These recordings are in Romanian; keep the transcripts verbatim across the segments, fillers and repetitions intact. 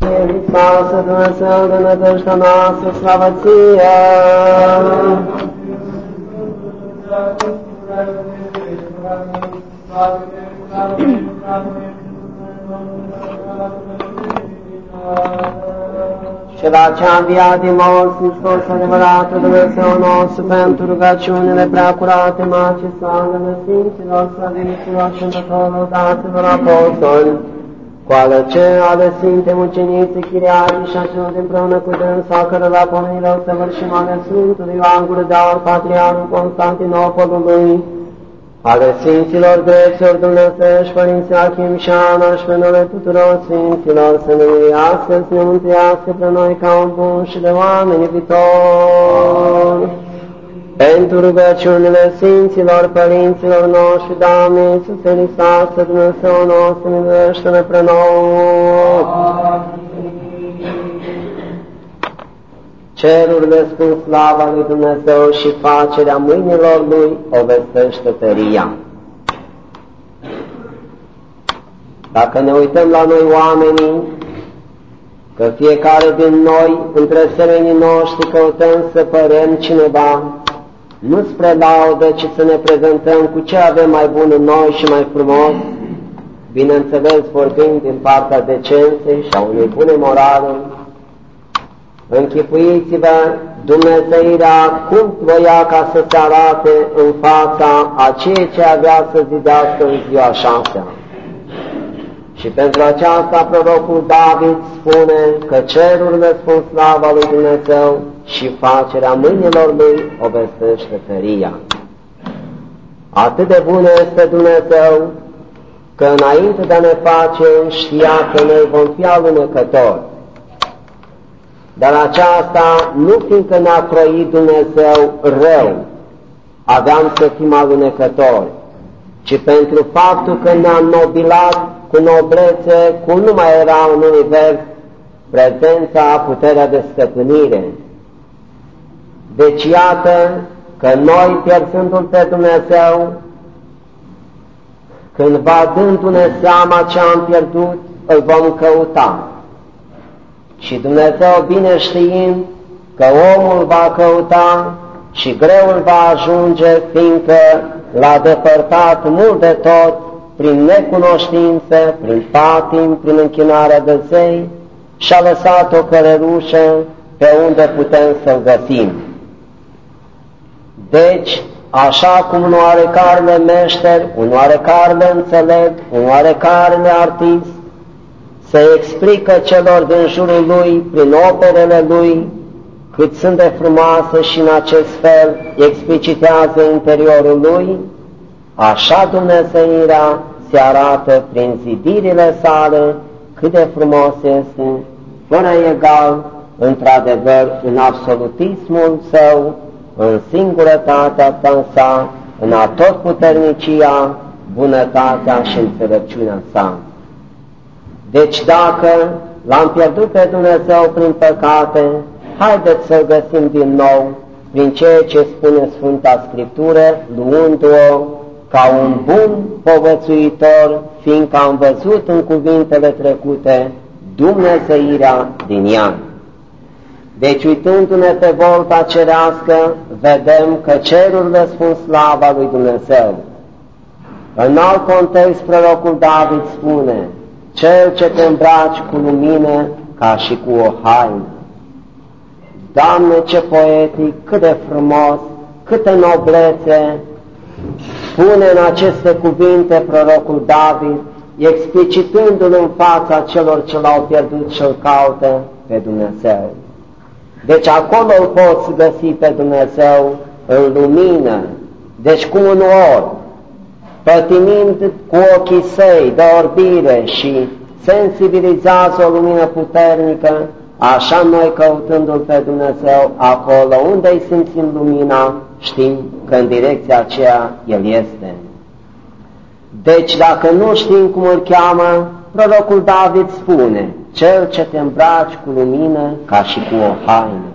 Spasă Dumnezeu de nădejdea noastră, slavă ție! Și la cea înviat din morți, Hristos, adevăratul Dumnezeu nostru, pentru rugăciunile preacurate, Maicii Slavă, Sfinților, Slăviților și Întătorilor, daților apostoli, cu ale ce ale Sfinte Muceniții, Chiriatii și acelor împreună cu dânsa, cărora pomenilor săvârșim ale Sfântului Ioan Gură de Aur, Patriarhul Constantinopolului, ale Sfinților Drepților Dumnezeiești, Părinții Achim și Ana și pe numele tuturor Sfinților, să ne mâniască, să ne mântuiască pe noi ca un bun și de oameni iubitori. Pentru rugăciunile Sfinților Părinților noștri, Doamne Iisuse Hristos, Dumnezeu nostru, miluiește-ne pre noi. Cerurile spun slava lui Dumnezeu și facerea mâinilor Lui o vestește tăria. Dacă ne uităm la noi oamenii, că fiecare din noi, între semenii noștri, căutăm să părem cineva, nu spre laudă, ci să ne prezentăm cu ce avem mai bun în noi și mai frumos, bineînțeles vorbind din partea decenței și a unei bune morale. Închipuiți-vă Dumnezeirea cum voia ca să se arate în fața a ceea ce avea să zidească în ziua șasea. Și pentru aceasta prorocul David spune că cerurile spun slava lui Dumnezeu și facerea mâinilor Lui o vestește tăria. Atât de bun este Dumnezeu că înainte de a ne face știa că noi vom fi alunecători. Dar aceasta nu fiindcă ne-a croit Dumnezeu rău, aveam să fim alunecători, ci pentru faptul că ne-a nobilat cu noblețe, cum nu mai era în univers prezența, puterea de stăpânire. Deci iată că noi, pierzându-L pe Dumnezeu, cândva dându-ne seama ce am pierdut, îl vom căuta. Și Dumnezeu, bine știind că omul va căuta și greu îl va ajunge, fiindcă l-a depărtat mult de tot prin necunoștință, prin patim, prin închinarea de zei, și-a lăsat o călărușă pe unde putem să-l găsim. Deci, așa cum un oarecarele meșter, un oarecarele înțelept, un oarecarele artist, se explică celor din jurul lui, prin operele lui, cât sunt de frumoase și în acest fel explicitează interiorul lui, așa Dumnezeirea se arată prin zidirile sale, cât de frumos este, fără egal, într-adevăr, în absolutismul său, în singurătatea sa, în atotputernicia, bunătatea și înțelepciunea sa. Deci dacă l-am pierdut pe Dumnezeu prin păcate, haideți să-L găsim din nou prin ceea ce spune Sfânta Scriptură, luând-o ca un bun povățuitor, fiindcă am văzut în cuvintele trecute Dumnezeirea din ea. Deci, uitându-ne pe volta cerească, vedem că cerurile spun slava lui Dumnezeu. În alt context, prorocul David spune: cel ce te îmbraci cu lumină ca și cu o haină. Doamne, ce poetic, cât de frumos, câtă noblețe spune în aceste cuvinte prorocul David, explicitându-l în fața celor ce l-au pierdut și îl caută pe Dumnezeu. Deci acolo îl poți găsi pe Dumnezeu în lumină, deci cu un orb, pătimind cu ochii săi de orbire și sensibilizează o lumină puternică, așa noi căutându-L pe Dumnezeu acolo unde îi simțim lumina, știm că în direcția aceea El este. Deci dacă nu știm cum îl cheamă, prorocul David spune: cel ce te îmbraci cu lumină ca și cu o haină.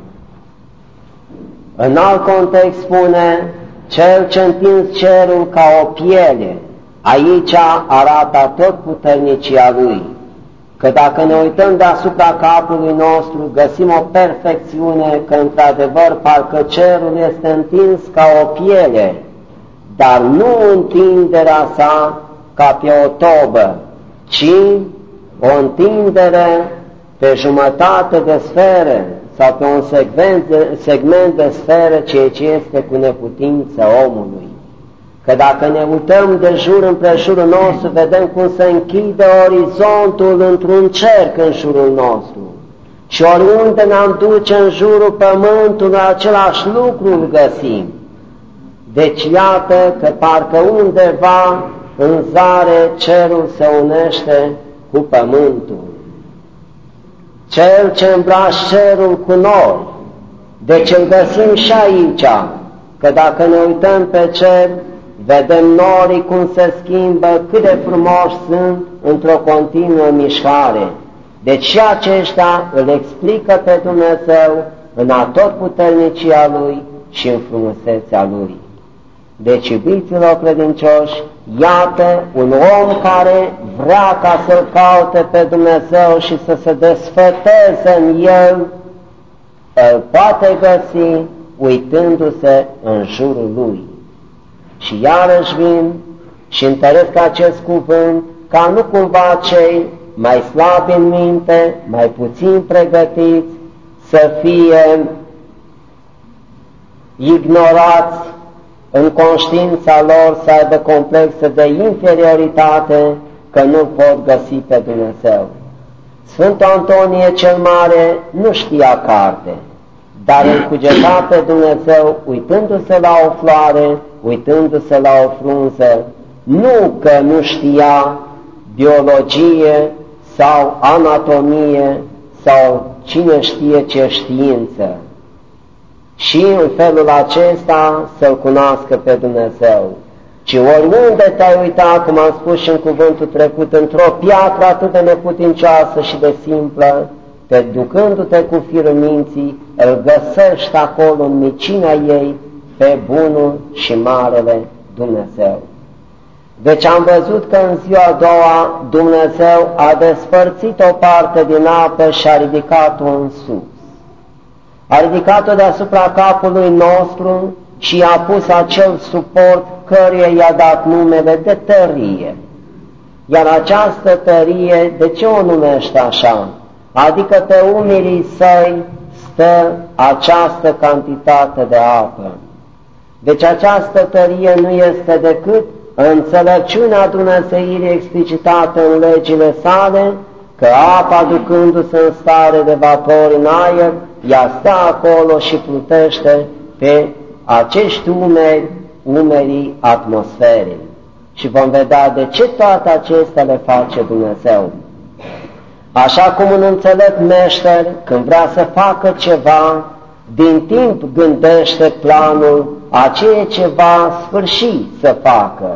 În alt context spune: cel ce întinzi cerul ca o piele. Aici arată tot puternicia Lui. că dacă ne uităm deasupra capului nostru, găsim o perfecțiune, că într-adevăr parcă cerul este întins ca o piele, dar nu întinderea sa ca pe o tobă, ci o întindere pe jumătate de sferă sau pe un segment de, segment de sferă, ceea ce este cu neputință omului. Că dacă ne uităm de jur împrejurul nostru, vedem cum se închide orizontul într-un cerc în jurul nostru. Și oriunde ne-am duce în jurul pământului, același lucru îl găsim. Deci iată că parcă undeva în zare cerul se unește cu pământul. Cel ce îmbraci cerul cu nori, deci îl găsim și aici, că dacă ne uităm pe cer, vedem norii cum se schimbă, cât de frumoși sunt într-o continuă mișcare. Deci și aceștia îl explică pe Dumnezeu în atotputernicia Lui și în frumusețea Lui. Deci, iubiților credincioși, iată un om care vrea ca să-L caute pe Dumnezeu și să se desfăteze în El, îl poate găsi uitându-se în jurul Lui. Și iarăși vin și întăresc acest cuvânt, ca nu cumva cei mai slabi în minte, mai puțin pregătiți, să fie ignorați în conștiința lor, să aibă complexe de inferioritate, că nu pot găsi pe Dumnezeu. Sfântul Antonie cel Mare nu știa carte, dar îl cugeta pe Dumnezeu uitându-se la o floare, uitându-se la o frunză, nu că nu știa biologie sau anatomie sau cine știe ce știință, și în felul acesta să-L cunoască pe Dumnezeu. Ci oriunde te-ai uitat, cum am spus și în cuvântul trecut, într-o piatră atât de neputincioasă și de simplă, te ducându-te cu firul minții, îl găsești acolo în micimea ei pe bunul și marele Dumnezeu. Deci am văzut că în ziua a doua Dumnezeu a despărțit o parte din apă și a ridicat-o în sus. A ridicat-o deasupra capului nostru și a pus acel suport căruia i-a dat numele de tărie. Iar această tărie, de ce o numește așa? Adică pe umerii săi stă această cantitate de apă. Deci această tărie nu este decât înțelepciunea Dumnezeirii explicitată în legile sale, că apa, ducându-se în stare de vapor în aer, ea stă acolo și plutește pe acești umeri, umerii atmosferei. Și vom vedea de ce toate acestea le face Dumnezeu. Așa cum un înțelept meșter, când vrea să facă ceva, din timp gândește planul a ceea ce va sfârși să facă.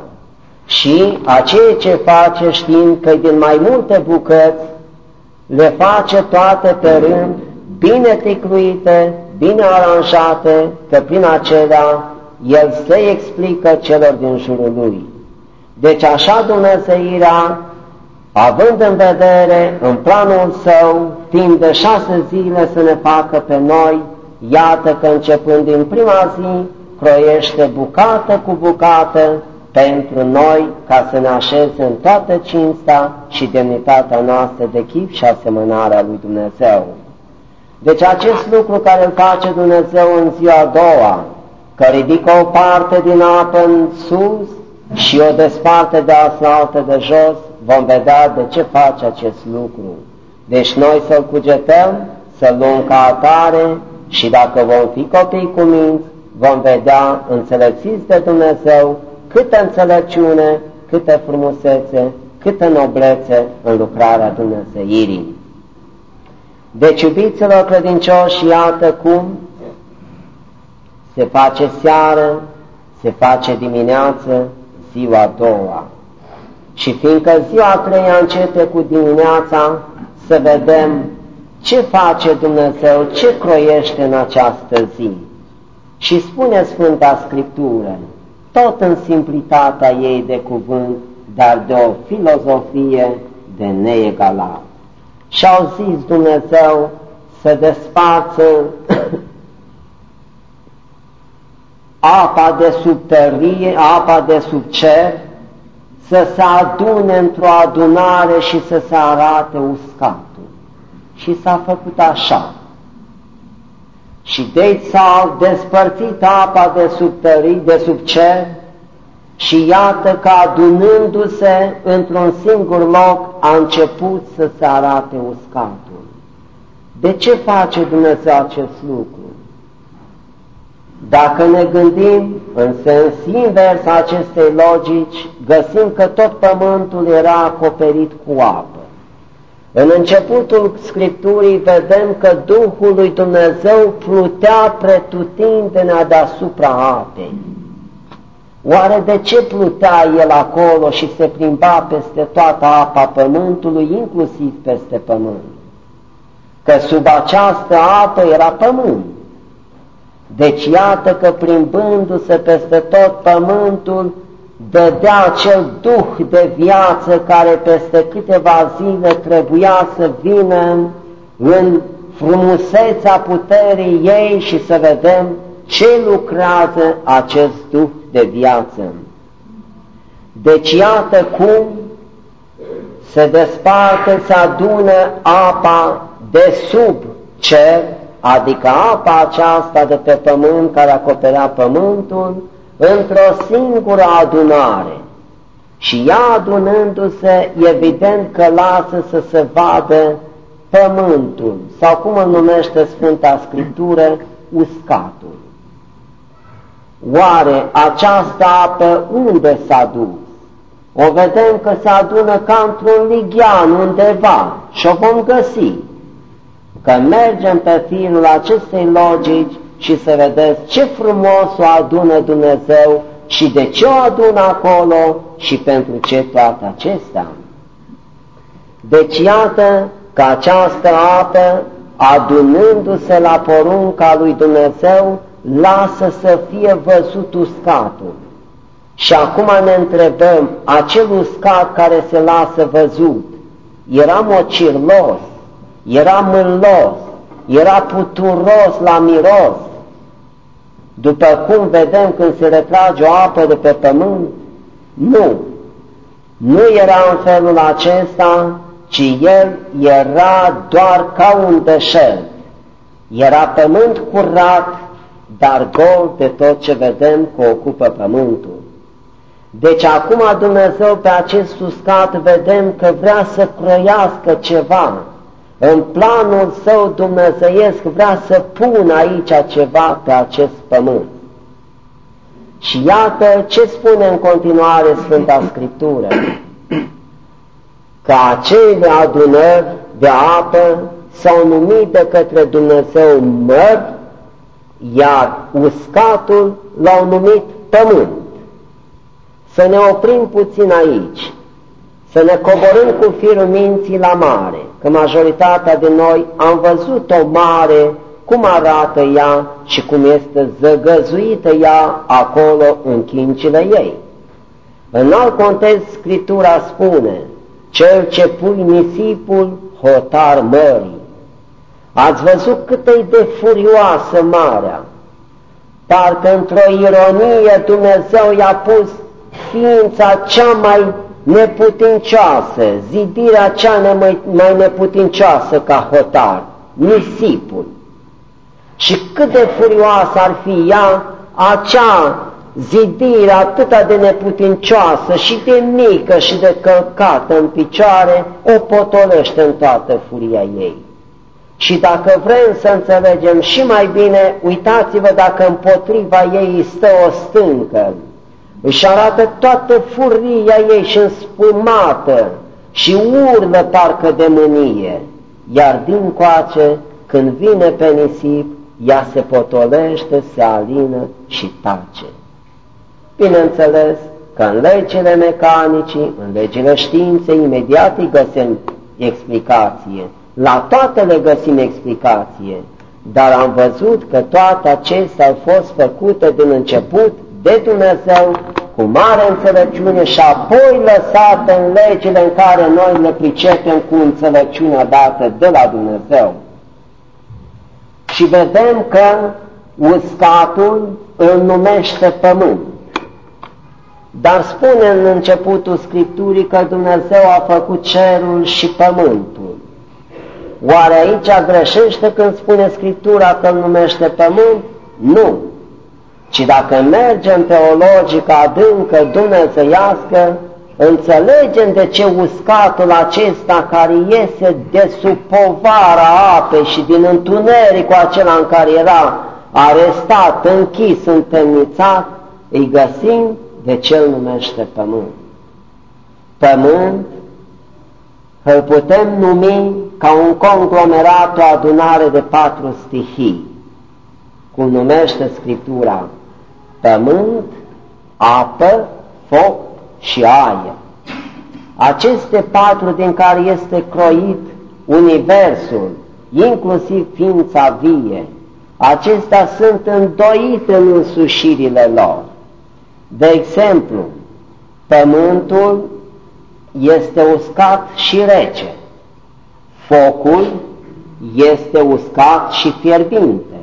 Și a ceea ce face, știind că din mai multe bucăți, le face toate pe rând, bine ticluite, bine aranjate, că prin acelea el se explică celor din jurul lui. Deci așa Dumnezeirea, având în vedere în planul său, timp de șase zile să ne facă pe noi, iată că începând din prima zi, croiește bucată cu bucată pentru noi, ca să ne așeze în toată cinsta și demnitatea noastră de chip și asemănarea lui Dumnezeu. Deci acest lucru care îl face Dumnezeu în ziua a doua, că ridică o parte din apă în sus și o desparte de altă de jos, vom vedea de ce face acest lucru. Deci noi să-l cugetăm, să-l luăm ca atare și dacă vom fi copii cu minți, vom vedea înțelepțiți de Dumnezeu câtă înțelepciune, câtă frumusețe, câtă noblețe în lucrarea Dumnezeirii. Deci, iubiților credincioși, iată cum se face seară, se face dimineață, ziua a doua. Și fiindcă ziua a treia începe cu dimineața, să vedem ce face Dumnezeu, ce croiește în această zi. Și spune Sfânta Scriptură, tot în simplitatea ei de cuvânt, dar de o filozofie de neegalat. Și au zis Dumnezeu să desparță apa de sub tărie, apa de sub cer, să se adune într-o adunare și să se arate uscatul. Și s-a făcut așa. Și deci s-au despărțit apa de sub tărie, de sub cer, și iată că adunându-se într-un singur loc a început să se arate uscatul. De ce face Dumnezeu acest lucru? Dacă ne gândim în sens invers a acestei logici, găsim că tot pământul era acoperit cu apă. În începutul Scripturii vedem că Duhul lui Dumnezeu plutea pretutindene deasupra apei. Oare de ce plutea El acolo și se plimba peste toată apa pământului, inclusiv peste pământ? Că sub această apă era pământ. Deci iată că plimbându-se peste tot pământul, dădea acel duh de viață care peste câteva zile trebuia să vină în frumusețea puterii ei și să vedem ce lucrează acest duh de viață. Deci iată cum se desparte, se adună apa de sub cer, adică apa aceasta de pe pământ care acoperea pământul, într-o singură adunare. Și ea adunându-se, evident că lasă să se vadă pământul, sau cum îl numește Sfânta Scriptură, uscatul. Oare această apă unde s-a dus? O vedem că se adună ca într-un lighean undeva și o vom găsi. Că mergem pe firul acestei logici și să vedeți ce frumos o adună Dumnezeu și de ce o adună acolo și pentru ce toate acestea. Deci iată că această apă, adunându-se la porunca lui Dumnezeu, lasă să fie văzut uscatul. Și acum ne întrebăm, acel uscat care se lasă văzut, era mocirlos, era mâllos, era puturos la miros, după cum vedem când se retrage o apă de pe pământ? Nu, nu era în felul acesta, ci el era doar ca un deșert. Era pământ curat, dar gol de tot ce vedem că ocupă pământul. Deci acum Dumnezeu pe acest uscat vedem că vrea să croiască ceva. În planul său dumnezeiesc vrea să pună aici ceva pe acest pământ. Și iată ce spune în continuare Sfânta Scriptură. Că acele adunări de apă s-au numit de către Dumnezeu mări, iar uscatul l-au numit pământ. Să ne oprim puțin aici, să ne coborâm cu firul minții la mare, că majoritatea de noi am văzut o mare, cum arată ea și cum este zăgăzuită ea acolo în chincile ei. În alt context, Scriptura spune, cel ce pui nisipul, hotar mării. Ați văzut cât e de furioasă marea? Parcă într-o ironie Dumnezeu i-a pus ființa cea mai neputincioasă, zidirea cea mai, mai neputincioasă ca hotar, nisipul. Și cât de furioasă ar fi ea, acea zidire atât de neputincioasă și de mică și de călcată în picioare, o potolește în toată furia ei. Și dacă vrem să înțelegem și mai bine, uitați-vă dacă împotriva ei stă o stâncă, își arată toată furia ei și înspumată și urlă parcă de mânie, iar dincoace, când vine pe nisip, ea se potolește, se alină și tace. Bineînțeles că în legile mecanicii, în legile științei, imediat îi găsim explicație. La toate le găsim explicație, dar am văzut că toate acestea au fost făcute din început de Dumnezeu cu mare înțelepciune și apoi lăsate în legile în care noi le pricepem cu înțelepciunea dată de la Dumnezeu. Și vedem că uscatul îl numește pământ. Dar spune în începutul Scripturii că Dumnezeu a făcut cerul și pământul. Oare aici greșește când spune Scriptura că îl numește pământ? Nu. Ci dacă mergem pe o logică adâncă dumnezeiască, înțelegem de ce uscatul acesta care iese de sub povara apei și din întunericul acela în care era arestat, închis, întemnițat, îi găsim de ce îl numește pământ. Pământ îl putem numi ca un conglomerat, o adunare de patru stihii, cum numește Scriptura: pământ, apă, foc și aer. Aceste patru din care este croit universul, inclusiv ființa vie, acestea sunt îndoite în însușirile lor. De exemplu, pământul este uscat și rece, focul este uscat și fierbinte,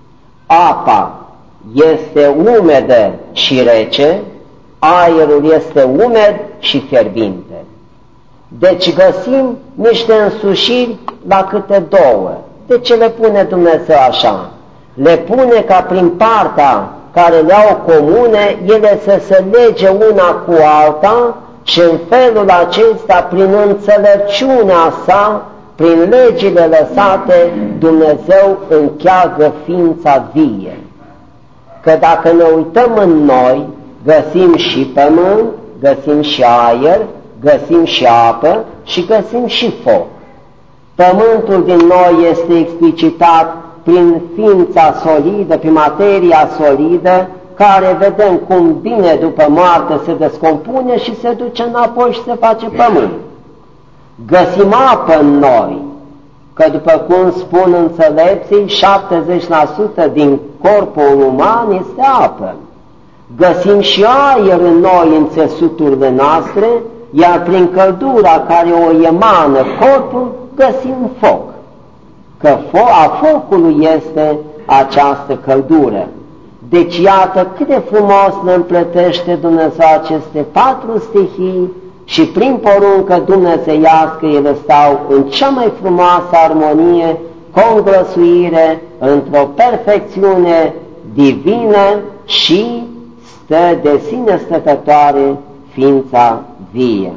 apa este umedă și rece, aerul este umed și fierbinte. Deci găsim niște însușiri la câte două. De ce le pune Dumnezeu așa? Le pune ca prin partea care le au comune, ele să se lege una cu alta și în felul acesta, prin înțelepciunea sa, prin legile lăsate, Dumnezeu încheagă ființa vie. Că dacă ne uităm în noi, găsim și pământ, găsim și aer, găsim și apă și găsim și foc. Pământul din noi este explicitat prin ființa solidă, prin materia solidă, care vedem cum bine după moarte se descompune și se duce înapoi și se face pământ. Găsim apă în noi, că după cum spun înțelepții, șaptezeci la sută din corpul uman este apă. Găsim și aer în noi, în țesuturile noastre, iar prin căldura care o emană corpul, găsim foc. Că a focului este această căldură. Deci iată cât de frumos ne împletește Dumnezeu aceste patru stihii și prin poruncă dumnezeiască ele stau în cea mai frumoasă armonie, conglăsuire, într-o perfecțiune divină și stă de sine stătătoare ființa vie.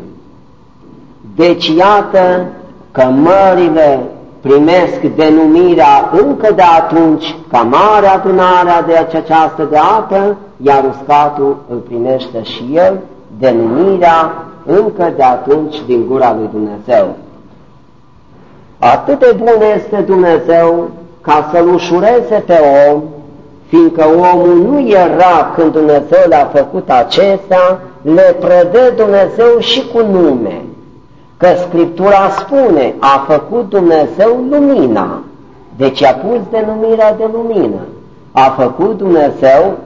Deci iată că mările primesc denumirea încă de atunci ca mare adunarea de această de apă, iar uscatul îl primește și el denumirea încă de atunci din gura lui Dumnezeu. Atât de bun este Dumnezeu ca să-l ușureze pe om, fiindcă omul nu era când Dumnezeu le-a făcut acestea, le predă Dumnezeu și cu nume. Că Scriptura spune, a făcut Dumnezeu lumina, deci a pus denumirea de lumină. A făcut Dumnezeu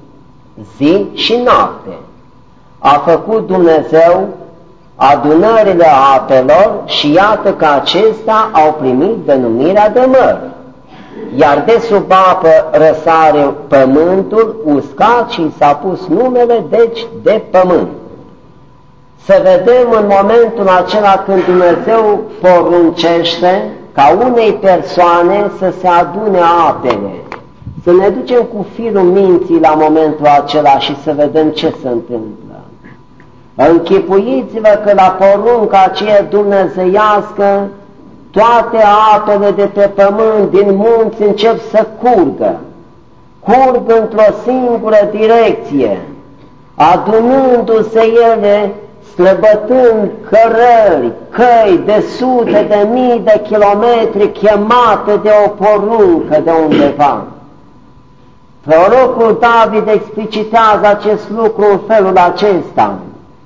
zi și noapte. A făcut Dumnezeu adunările apelor și iată că acestea au primit denumirea de mări. Iar de sub apă răsare pământul uscat și s-a pus numele, deci, de pământ. Să vedem în momentul acela când Dumnezeu poruncește ca unei persoane să se adune apele, să ne ducem cu firul minții la momentul acela și să vedem ce se întâmplă. Închipuiți-vă că la porunca aceea dumnezeiască, toate apele de pe pământ, din munți, încep să curgă. Curg într-o singură direcție, adunându-se ele, slăbătând cărări, căi de sute de mii de kilometri chemate de o poruncă de undeva. Prorocul David explicitează acest lucru în felul acesta: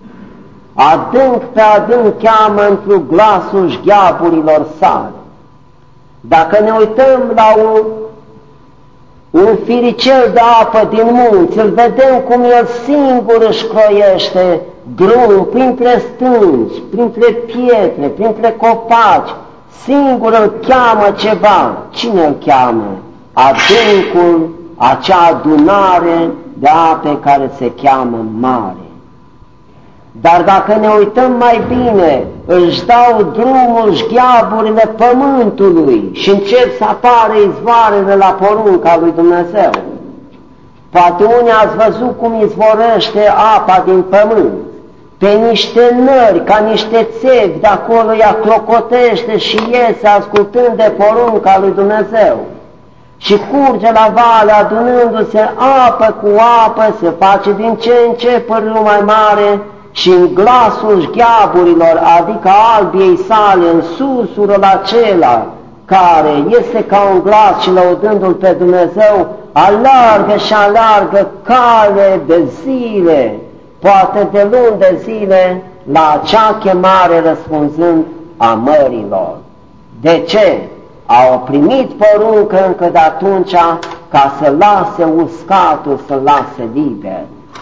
adânc pe adânc cheamă într-un glasul șgheaburilor sale. Dacă ne uităm la un un firicel de apă din munți, îl vedem cum el singur își croiește drum printre stânci, printre pietre, printre copaci, singur îl cheamă ceva. Cine îl cheamă? Adâncul, acea adunare de ape care se cheamă mare. Dar dacă ne uităm mai bine, își dau drumul șgheaburile pământului și încep să apară izvoarele la porunca lui Dumnezeu. Poate unii ați văzut cum izvorăște apa din pământ, pe niște nări, ca niște țevi, de acolo ea clocotește și iese ascultând de porunca lui Dumnezeu. Și curge la vale, adunându-se apă cu apă, se face din ce în ce părâul mai mare, și în glasul șgheaburilor, adică albiei sale, în susurul acela, care este ca un glas și lăudându-L pe Dumnezeu, alargă și alargă cale de zile, poate de luni de zile, la acea chemare răspunzând a mărilor. De ce? Au primit poruncă încă de atunci ca să lase uscatul, să lase liber.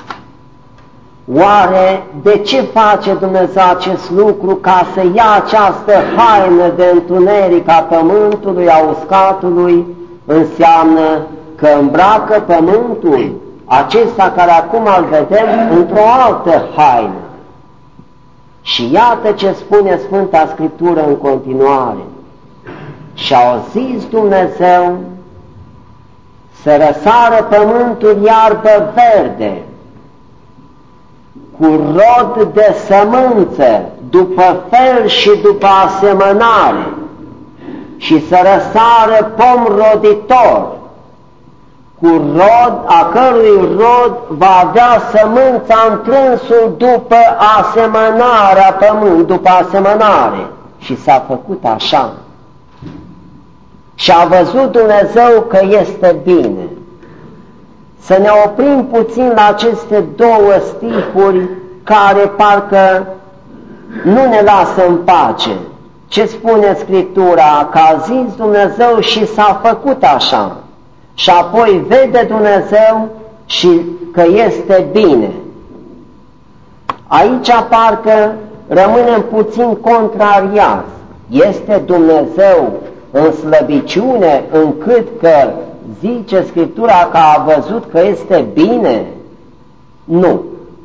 Oare de ce face Dumnezeu acest lucru? Ca să ia această haină de întuneric a pământului, a uscatului, înseamnă că îmbracă pământul acesta care acum îl vedem într-o altă haină. Și iată ce spune Sfânta Scriptură în continuare. Și-au zis Dumnezeu să răsară pământul iarbă verde, cu rod de sămânță, după fel și după asemănare, și să răsară pom roditor, cu rod, a cărui rod va avea sămânța întrânsul după asemănarea pământ, după asemănare. Și s-a făcut așa. Și a văzut Dumnezeu că este bine. Să ne oprim puțin la aceste două stihuri care parcă nu ne lasă în pace. Ce spune Scriptura? Că a zis Dumnezeu și s-a făcut așa. Și apoi vede Dumnezeu și că este bine. Aici parcă rămânem puțin contrariați. Este Dumnezeu în slăbiciune încât că zice Scriptura că a văzut că este bine? Nu.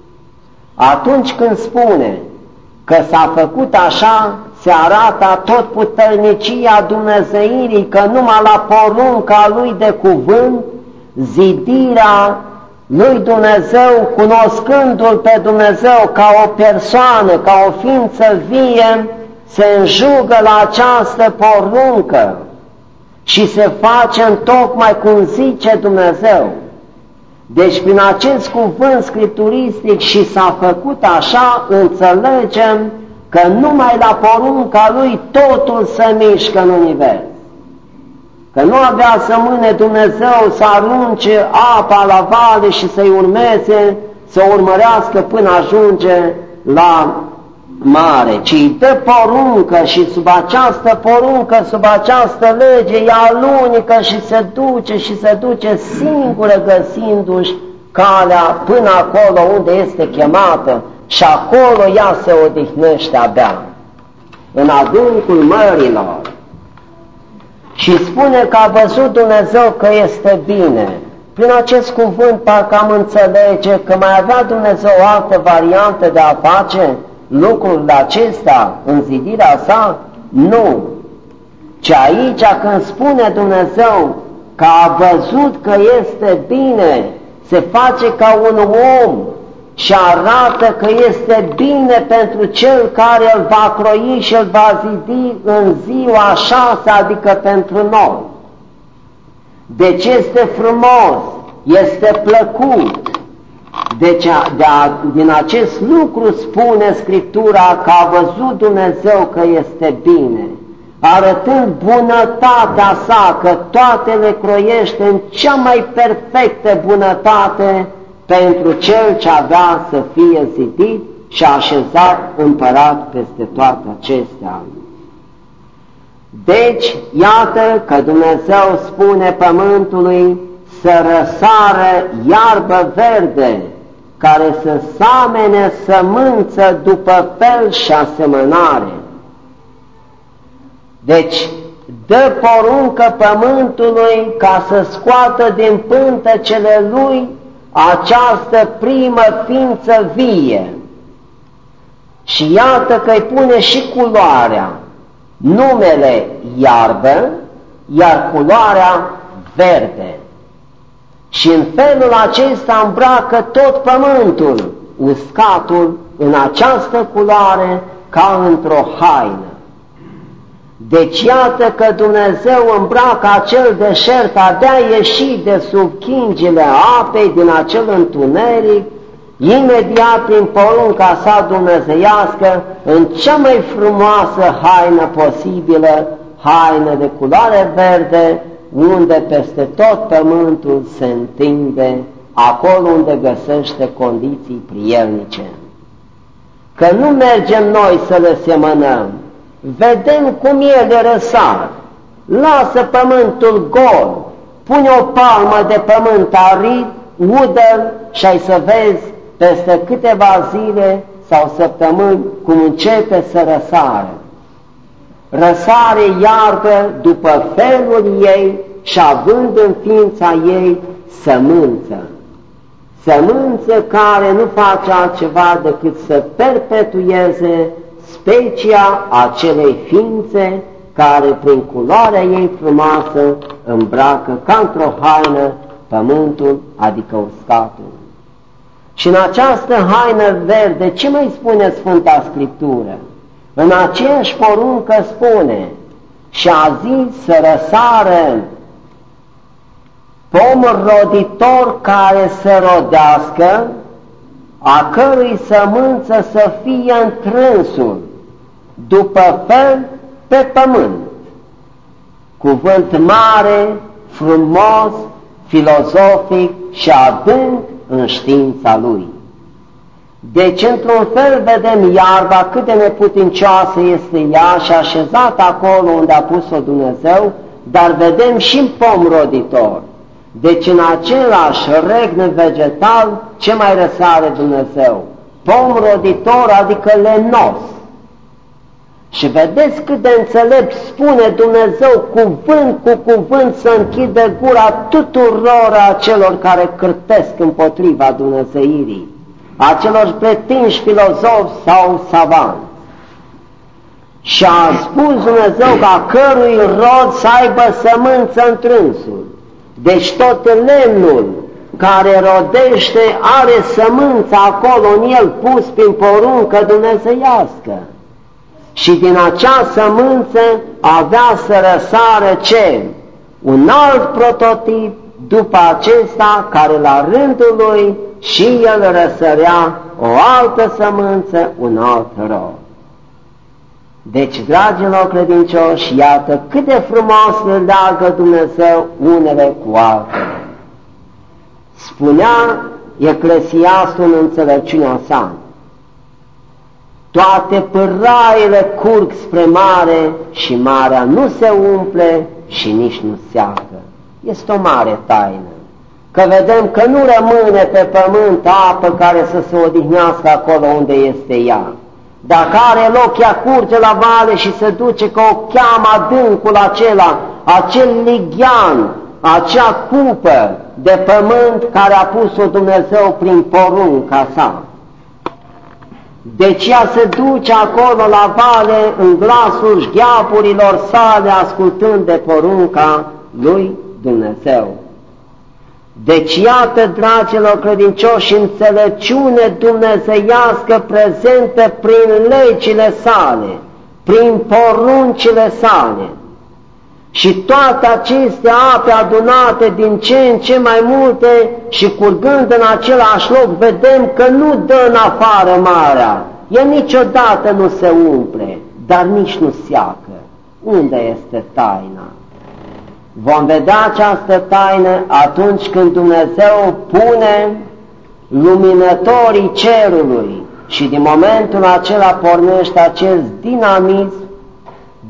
Atunci când spune că s-a făcut așa, se arată atotputernicia Dumnezeirii, că numai la porunca Lui de cuvânt, zidirea lui Dumnezeu, cunoscându-L pe Dumnezeu ca o persoană, ca o ființă vie, se înjugă la această poruncă și se face întocmai cum zice Dumnezeu. Deci prin acest cuvânt scripturistic și s-a făcut așa, înțelegem că numai la porunca Lui totul se mișcă în univers. Că nu avea să mâne Dumnezeu să arunce apa la vale și să-i urmeze, să urmărească până ajunge la mare, ci îi dă poruncă și sub această poruncă, sub această lege, ea alunică și se duce și se duce singură găsindu-și calea până acolo unde este chemată și acolo ea se odihnește abia, în adâncul mărilor. Și spune că a văzut Dumnezeu că este bine. Prin acest cuvânt parcă am înțelege că mai avea Dumnezeu o altă variantă de a face lucrurile acestea în zidirea sa? Nu. Ci aici când spune Dumnezeu că a văzut că este bine, se face ca un om și arată că este bine pentru cel care îl va croi și îl va zidi în ziua șasea, adică pentru noi. Deci este frumos, este plăcut. Deci de a, din acest lucru spune Scriptura că a văzut Dumnezeu că este bine, arătând bunătatea sa, că toate le croiește în cea mai perfectă bunătate pentru cel ce avea să fie zidit și așezat împărat peste toate acestea. Deci, iată că Dumnezeu spune pământului să răsară iarbă verde, care să samene sămânță după fel și asemănare. Deci, dă poruncă pământului ca să scoată din pântecele lui această primă ființă vie. Și iată că îi pune și culoarea, numele iarbă, iar culoarea verde. Și în felul acesta îmbracă tot pământul, uscatul, în această culoare ca într-o haină. Deci iată că Dumnezeu îmbracă acel deșert, abia ieșit de sub chingile apei din acel întuneric, imediat prin porunca sa dumnezeiască, în cea mai frumoasă haină posibilă, haină de culoare verde, unde peste tot pământul se întinde, acolo unde găsește condiții prielnice. Că nu mergem noi să le semănăm, vedem cum ele răsar, lasă pământul gol, pune o palmă de pământ arid, udă și ai să vezi peste câteva zile sau săptămâni cum începe să răsare. Răsare iarbă după felul ei și având în ființa ei sămânță. Sămânță care nu face altceva decât să perpetueze specia acelei ființe care prin culoarea ei frumoasă îmbracă ca într-o haină pământul, adică uscatul. Și în această haină verde, ce mai spune Sfânta Scriptură? În aceeași poruncă spune: și a zis să răsară pom roditor care să rodească, a cărui sămânță să fie întrânsul, după fel pe pământ. Cuvânt mare, frumos, filozofic și adânc în știința lui. Deci, într-un fel, vedem iarba cât de neputincioasă este ea și așezată acolo unde a pus-o Dumnezeu, dar vedem și în pom roditor. Deci, în același regne vegetal, ce mai răsare Dumnezeu? Pom roditor, adică lenos. Și vedeți cât de înțelept spune Dumnezeu, cuvânt cu cuvânt, să închide gura tuturor acelor care cârtesc împotriva dumnezeirii, acelor pretinși filozofi sau savanți. Și a spus Dumnezeu că a cărui rod să aibă sămânță întrânsul. Deci tot lemnul care rodește are sămânță acolo în el, pus prin poruncă dumnezeiască. Și din acea sămânță avea să răsară ce? Un alt prototip după acesta, care la rândul lui și el răsărea o altă sămânță, un alt rod. Deci, dragilor credincioși, iată cât de frumos le leagă Dumnezeu unele cu altele. Spunea Eclesiastul în înțelepciunea sa: toate pâraiele curg spre mare și marea nu se umple și nici nu seacă. Este o mare taină, că vedem că nu rămâne pe pământ apă care să se odihnească acolo unde este ea. Dacă are loc, ea curge la vale și se duce, că o cheamă adâncul acela, acel lighean, acea cupă de pământ care a pus-o Dumnezeu prin porunca sa. Deci ea se duce acolo la vale în glasul șgheapurilor sale, ascultând de porunca lui Dumnezeu. Deci iată, dragilor credincioși, înțelepciune dumnezeiască prezentă prin legile sale, prin poruncile sale. Și toate aceste ape adunate din ce în ce mai multe și curgând în același loc, vedem că nu dă în afară marea. Ea niciodată nu se umple, dar nici nu seacă. Unde este taina? Vom vedea această taină atunci când Dumnezeu pune luminătorii cerului și din momentul acela pornește acest dinamism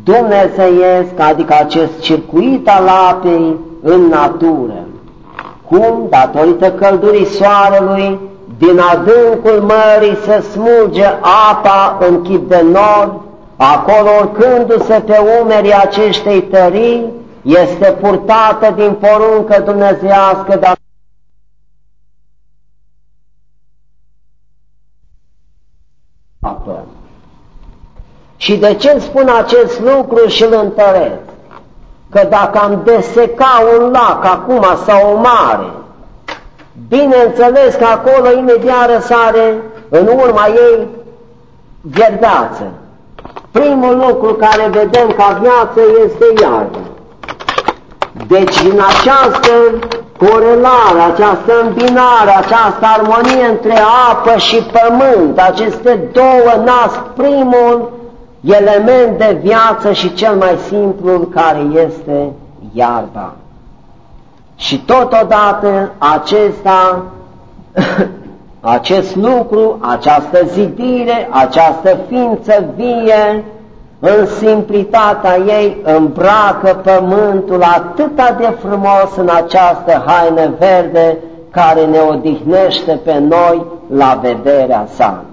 dumnezeiesc, adică acest circuit al apei în natură. cum, datorită căldurii soarelui, din adâncul mării se smulge apa în chip de nod, acolo urcându-se pe umerii acestei tării, este purtată din poruncă dumnezeiască de apă. Și de ce spun acest lucru și îl întăresc? Că dacă am deseca un lac acum sau o mare, bineînțeles că acolo imediat răsare în urma ei verdeață. Primul lucru care vedem ca viață este iarbă. Deci din această corelare, această îmbinare, această armonie între apă și pământ, aceste două nasc primul element de viață și cel mai simplu care este iarba. Și totodată acesta, acest lucru, această zidire, această ființă vie, în simplitatea ei îmbracă pământul atât de frumos în această haină verde care ne odihnește pe noi la vederea sa.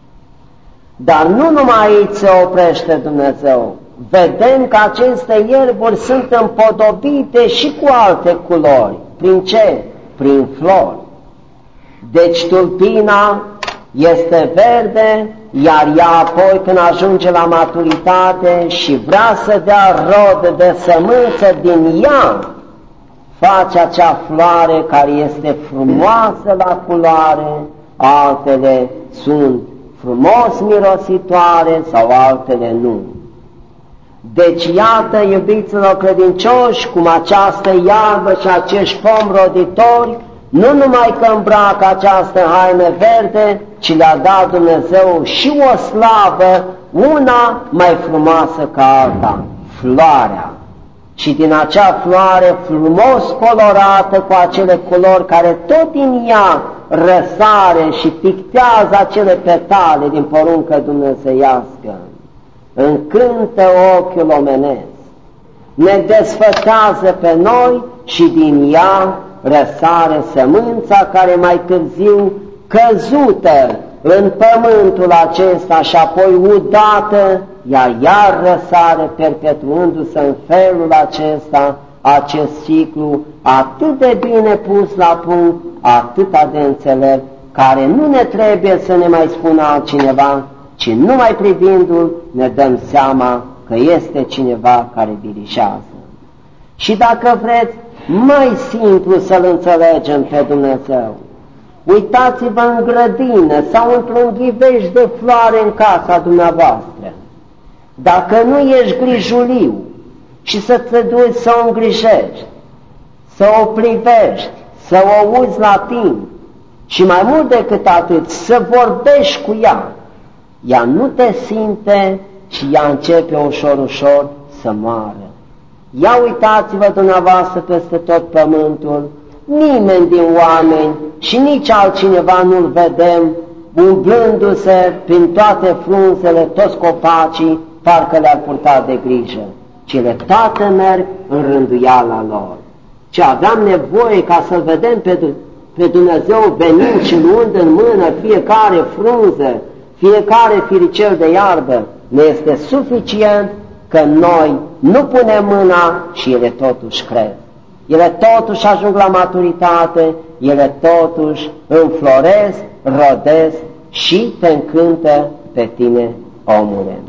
Dar nu numai aici se oprește Dumnezeu. Vedem că aceste ierburi sunt împodobite și cu alte culori. Prin ce? Prin flori. Deci tulpina este verde, iar ea apoi când ajunge la maturitate și vrea să dea rod de sămânță, din ea face acea floare care este frumoasă la culoare, altele sunt frumos mirositoare sau altele nu. Deci iată, iubiților credincioși, cum această iarbă și acești pomi roditori nu numai că îmbracă această haină verde, ci le-a dat Dumnezeu și o slavă, una mai frumoasă ca alta, floarea. Și din acea floare frumos colorată cu acele culori care tot din ea răsare și pictează acele petale din poruncă dumnezeiască, încântă ochiul omenesc, ne desfătează pe noi și din ea răsare sămânța care mai târziu căzută în pământul acesta și apoi udată, ea iar răsare perpetuându-se în felul acesta, acest ciclu atât de bine pus la punct, atât de înțelept, care nu ne trebuie să ne mai spună altcineva, ci numai privindu-l ne dăm seama că este cineva care dirigează. Și dacă vreți, mai simplu să-L înțelegem pe Dumnezeu. Uitați-vă în grădină sau într-un ghiveș de floare în casa dumneavoastră. Dacă nu ești grijuliu și să te duci să o îngrijești, să o privești, să o uzi la timp și mai mult decât atât, să vorbești cu ea, ea nu te simte și ea începe ușor, ușor să moară. Ia uitați-vă dumneavoastră peste tot pământul, nimeni din oameni și nici altcineva nu-l vedem umblându-se prin toate frunzele, toți copacii, parcă le-ar purta de grijă. Cele toate merg în rânduiala lor. Ce aveam nevoie ca să-L vedem pe, pe Dumnezeu venind și luând în mână fiecare frunză, fiecare firicel de iarbă, ne este suficient că noi nu punem mâna și ele totuși cresc. Ele totuși ajung la maturitate, ele totuși înfloresc, rodesc și te încântă pe tine, omule.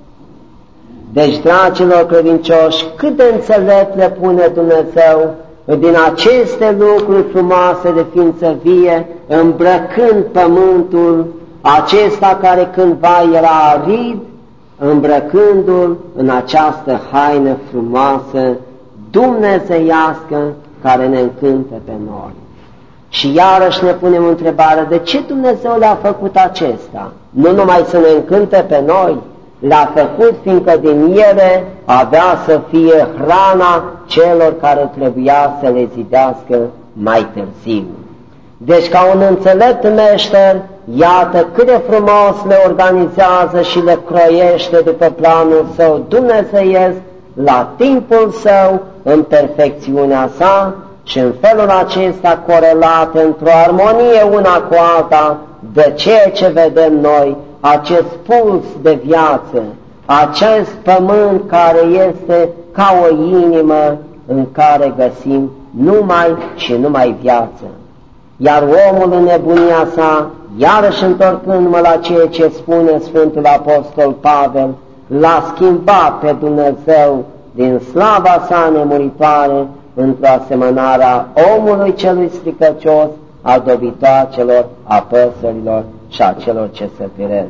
Deci, dragilor credincioși, cât de înțelept le pune Dumnezeu din aceste lucruri frumoase de ființă vie, îmbrăcând pământul acesta care cândva era arid, îmbrăcându-l în această haină frumoasă, dumnezeiască, care ne încântă pe noi. Și iarăși ne punem întrebarea, de ce Dumnezeu le-a făcut acesta? Nu numai să ne încânte pe noi, le-a făcut fiindcă din ele avea să fie hrana celor care trebuia să le zidească mai târziu. Deci ca un înțelept meșter, iată cât de frumos le organizează și le croiește după planul său dumnezeiesc, la timpul său, în perfecțiunea sa, și în felul acesta corelate într-o armonie una cu alta de ceea ce vedem noi, acest puls de viață, acest pământ care este ca o inimă în care găsim numai și numai viață. Iar omul în nebunia sa, iarăși întorcându-mă la ceea ce spune Sfântul Apostol Pavel, l-a schimbat pe Dumnezeu din slava sa nemuritoare într-o asemănare a omului celui stricăcios, a dobitoacelor, a păsărilor și a celor ce se firesc.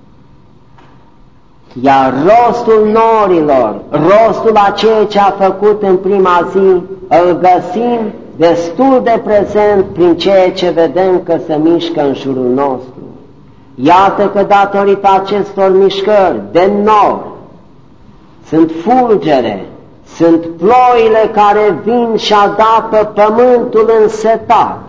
Iar rostul norilor, rostul a ceea ce a făcut în prima zi, îl găsim destul de prezent prin ceea ce vedem că se mișcă în jurul nostru. Iată că datorită acestor mișcări de nori, sunt fulgere, sunt ploile care vin și adapă pământul însetat.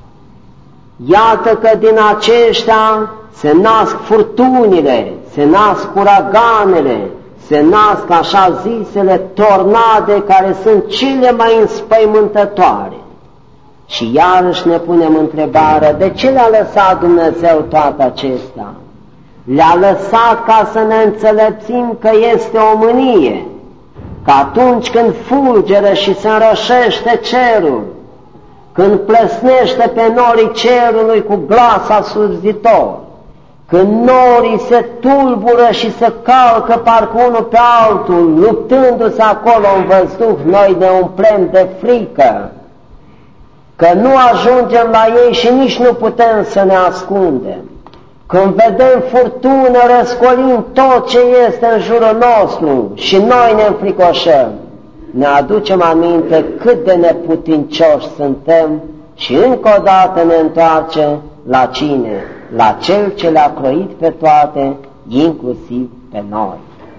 Iată că din aceștia se nasc furtunile, se nasc uraganele, se nasc așa zisele tornade care sunt cele mai înspăimântătoare. Și iarăși ne punem întrebarea, de ce le-a lăsat Dumnezeu toate acestea? Le-a lăsat ca să ne înțelepțim că este o mânie, că atunci când fulgeră și se înrășește cerul, când plesnește pe norii cerului cu glas asurzitor, când norii se tulbură și se calcă parcă unul pe altul, luptându-se acolo în văzduh, noi ne umplem de frică, că nu ajungem la ei și nici nu putem să ne ascundem. Când vedem furtună, răscolim tot ce este în jurul nostru și noi ne înfricoșăm. Ne aducem aminte cât de neputincioși suntem și încă o dată ne întoarce la cine? La Cel ce le-a croit pe toate, inclusiv pe noi.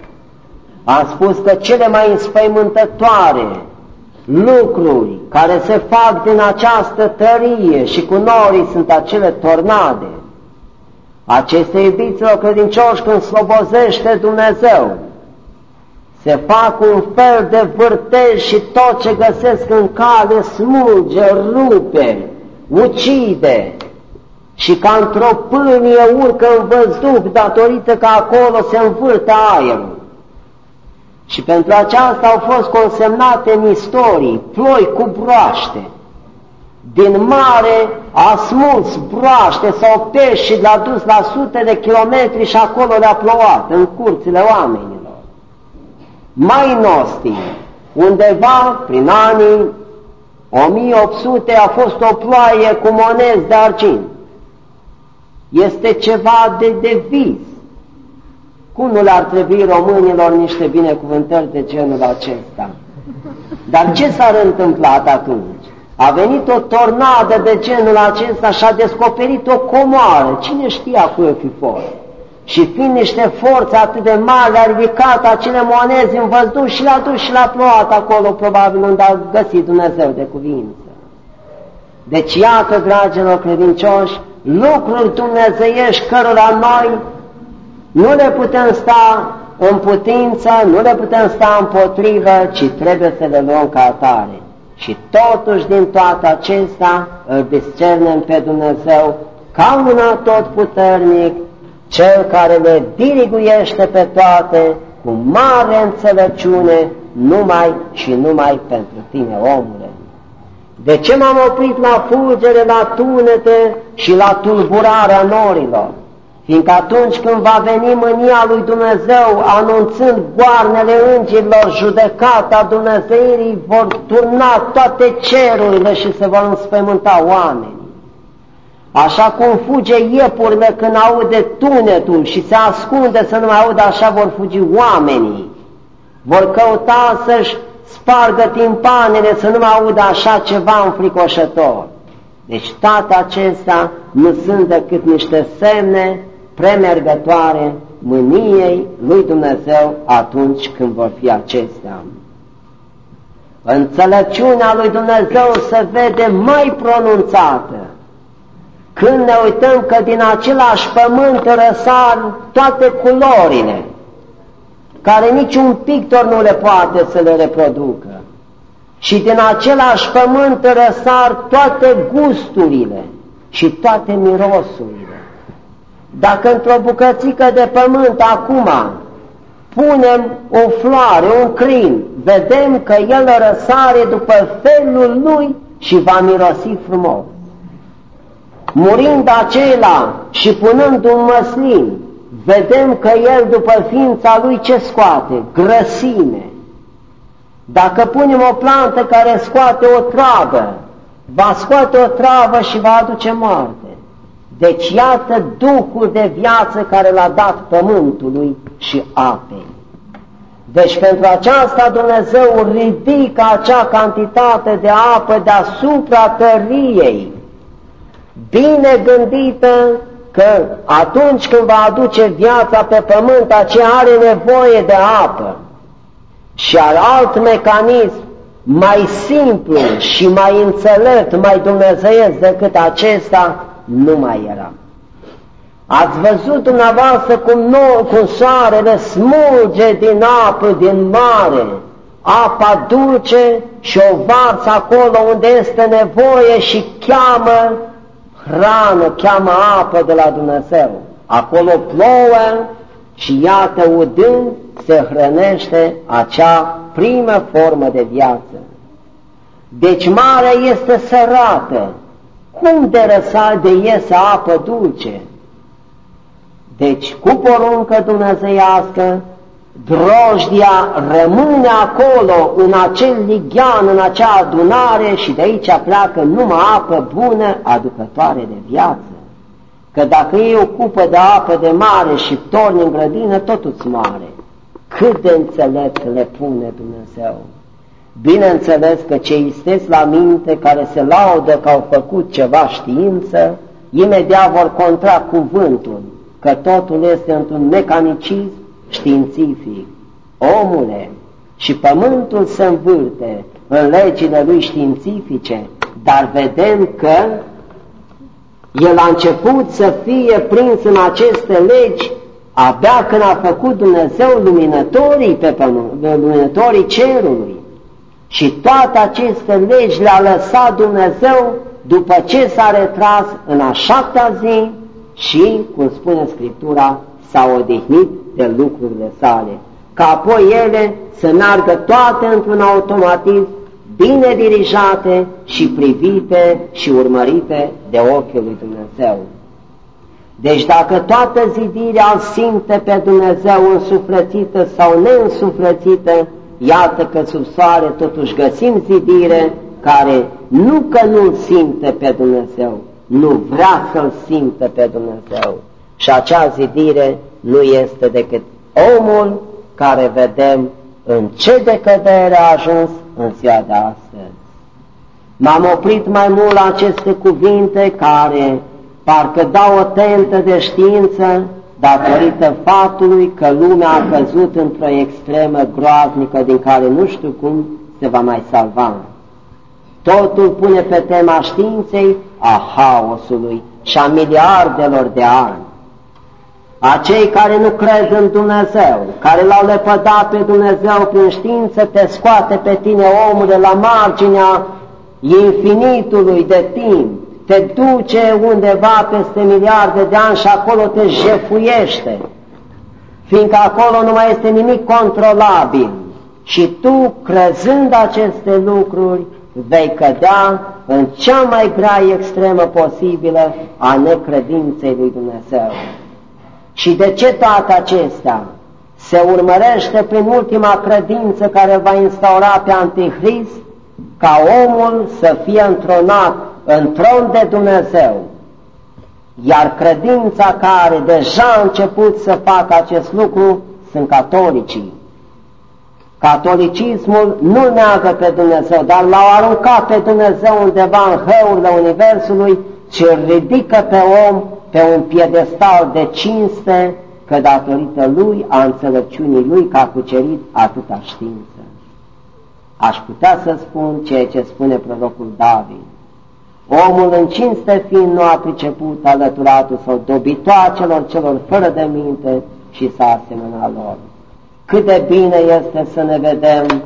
Am spus că cele mai înspăimântătoare lucruri care se fac din această tărie și cu norii sunt acele tornade. Aceste iubiților credincioși, când slobozește Dumnezeu, se fac un fel de vârtej și tot ce găsesc în cale smulge, rupe, ucide și ca într-o pânie urcă în văzduh datorită că acolo se învârte aerul. Și pentru aceasta au fost consemnate în istorie ploi cu broaște. Din mare a smuls broaște sau pești și le-a dus la sute de kilometri și acolo le-a plouat în curțile oamenilor. Mai nostim, undeva prin anii o mie opt sute a fost o ploaie cu monezi de argint. Este ceva de, de vis. Cum nu le-ar trebui românilor niște binecuvântări de genul acesta? Dar ce s-ar întâmplat atunci? A venit o tornadă de genul acesta și a descoperit o comoară. Cine știa cui o fi fost? Și fiind niște forțe atât de mari, a ridicat acele monezi în văzduh și le-a dus și le-a plouat acolo, probabil unde a găsit Dumnezeu de cuvință. Deci iată, dragilor credincioși, lucruri dumnezeiești cărora noi nu le putem sta în putință, nu le putem sta împotrivă, ci trebuie să le luăm ca atare. Și totuși din toate acestea îl discernem pe Dumnezeu ca un atotputernic, Cel care le diriguiește pe toate cu mare înțelepciune, numai și numai pentru tine, omule. De ce m-am oprit la fulgere, la tunete și la tulburarea norilor? Fiindcă atunci când va veni mânia lui Dumnezeu, anunțând goarnele îngerilor, judecata Dumnezeirii, vor turna toate cerurile și se vor înspăimânta oamenii. Așa cum fuge iepurile când aude tunetul și se ascunde să nu mai audă, așa vor fugi oamenii. Vor căuta să-și spargă timpanele să nu mai audă așa ceva înfricoșător. Deci toate acestea nu sunt decât niște semne premergătoare mâniei lui Dumnezeu atunci când vor fi acestea. Înțelepciunea lui Dumnezeu se vede mai pronunțată când ne uităm că din același pământ răsar toate culorile, care niciun pictor nu le poate să le reproducă. și din același pământ răsar toate gusturile și toate mirosurile. Dacă într-o bucățică de pământ acum punem o floare, un crin, vedem că el răsare după felul lui și va mirosi frumos. Murind acela și punând un măslin, vedem că el după ființa lui ce scoate? Grăsime. Dacă punem o plantă care scoate o travă, va scoate o travă și va aduce moarte. Deci iată Duhul de viață care l-a dat pământului și apei. Deci pentru aceasta Dumnezeu ridică acea cantitate de apă deasupra tăriei, bine gândită, că atunci când va aduce viața pe pământ, aceea are nevoie de apă. Și alt mecanism mai simplu și mai înțelept, mai dumnezeiesc decât acesta, nu mai era. Ați văzut dumneavoastră cum, nou, cum soarele smulge din apă, din mare, apa dulce și o varsă acolo unde este nevoie și cheamă hrană, cheamă apă de la Dumnezeu. Acolo plouă și iată udând se hrănește acea primă formă de viață. Deci marea este sărată. Cum de răsar de iese apă dulce? Deci cu poruncă dumnezeiască, drojdia rămâne acolo, în acel lighean, în acea adunare și de aici pleacă numai apă bună, aducătoare de viață. Că dacă iei o cupă de apă de mare și torni în grădină, tot îți moare. Cât de înțelept le pune Dumnezeu! Bineînțeles că cei isteți la minte, care se laudă că au făcut ceva știință, imediat vor contra cuvântul, că totul este într-un mecanicism științific. Omule, și pământul se învârte în legile lui științifice, dar vedem că el a început să fie prins în aceste legi abia când a făcut Dumnezeu luminătorii pe pământ, luminătorii cerului. Și toate aceste legi le-a lăsat Dumnezeu după ce s-a retras în a șaptea zi și, cum spune Scriptura, s-a odihnit de lucrurile sale, ca apoi ele să meargă toate într-un automatism, bine dirijate și privite și urmărite de ochiul lui Dumnezeu. Deci dacă toată zidirea îl simte pe Dumnezeu însuflețită sau neînsuflețită, iată că sub soare totuși găsim zidire care nu că nu-L simte pe Dumnezeu, nu vrea să-L simte pe Dumnezeu. Și acea zidire nu este decât omul care vedem în ce decădere a ajuns în ziua de astăzi. M-am oprit mai mult la aceste cuvinte care parcă dau o tentă de știință datorită faptului că lumea a căzut într-o extremă groaznică din care nu știu cum se va mai salva. Totul pune pe tema științei, a haosului și a miliardelor de ani. Acei care nu cred în Dumnezeu, care l-au lepădat pe Dumnezeu prin știință, te scoate pe tine, omule, la marginea infinitului de timp, te duce undeva peste miliarde de ani și acolo te jefuiește, fiindcă acolo nu mai este nimic controlabil. Și tu, crezând aceste lucruri, vei cădea în cea mai grea extremă posibilă a necredinței lui Dumnezeu. Și de ce toate acestea? Se urmărește prin ultima credință care va instaura pe Antichrist, ca omul să fie întronat în tron de Dumnezeu. Iar credința care deja a început să facă acest lucru sunt catolicii. Catolicismul nu neagă pe Dumnezeu, dar l-au aruncat pe Dumnezeu undeva în hăurile Universului și îl ridică pe om pe un piedestal de cinste, că datorită lui, a înțelepciunii lui, că a cucerit atâta știință. Aș putea să spun ceea ce spune prorocul David. Omul în cinste fiind nu a priceput alăturatul sau dobitoacelor celor fără de minte și s-a asemănat lor. Cât de bine este să ne vedem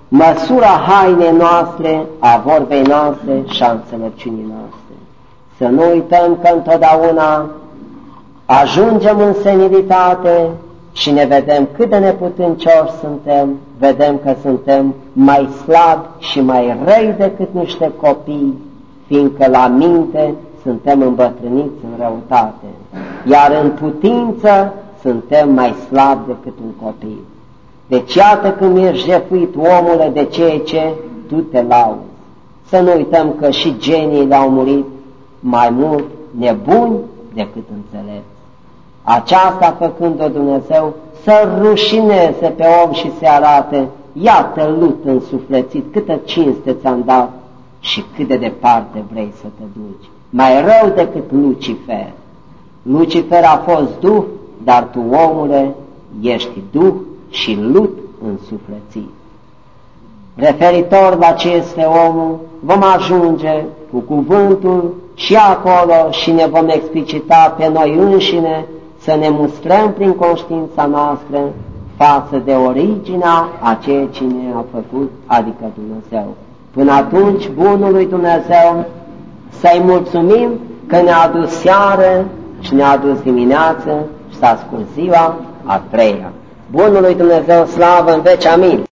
măsura hainei noastre, a vorbei noastre și a înțelepciunii noastre. Să nu uităm că întotdeauna ajungem în senilitate și ne vedem cât de neputincioși suntem, vedem că suntem mai slabi și mai răi decât niște copii, fiindcă la minte suntem îmbătrâniți în răutate, iar în putință suntem mai slabi decât un copil. Deci iată când ești jefuit, omule, de ceea ce tu te lauzi. Să nu uităm că și geniile au murit mai mult nebuni decât înțelepți. Aceasta făcând-o Dumnezeu să rușineze pe om și se arate, iată lut însuflețit, câtă cinste ți-am dat și cât de departe vrei să te duci. Mai rău decât Lucifer. Lucifer a fost duh, dar tu, omule, ești duh și lut însuflețit. Referitor la ce este omul, vom ajunge cu cuvântul și acolo și ne vom explicita pe noi înșine, să ne mustrăm prin conștiința noastră față de originea a ceea ce ne-a făcut, adică Dumnezeu. Până atunci, bunului Dumnezeu, să-i mulțumim că ne-a adus seară și ne-a adus dimineață și s-a scurs ziua a treia. Bunului Dumnezeu slavă în veci, amin.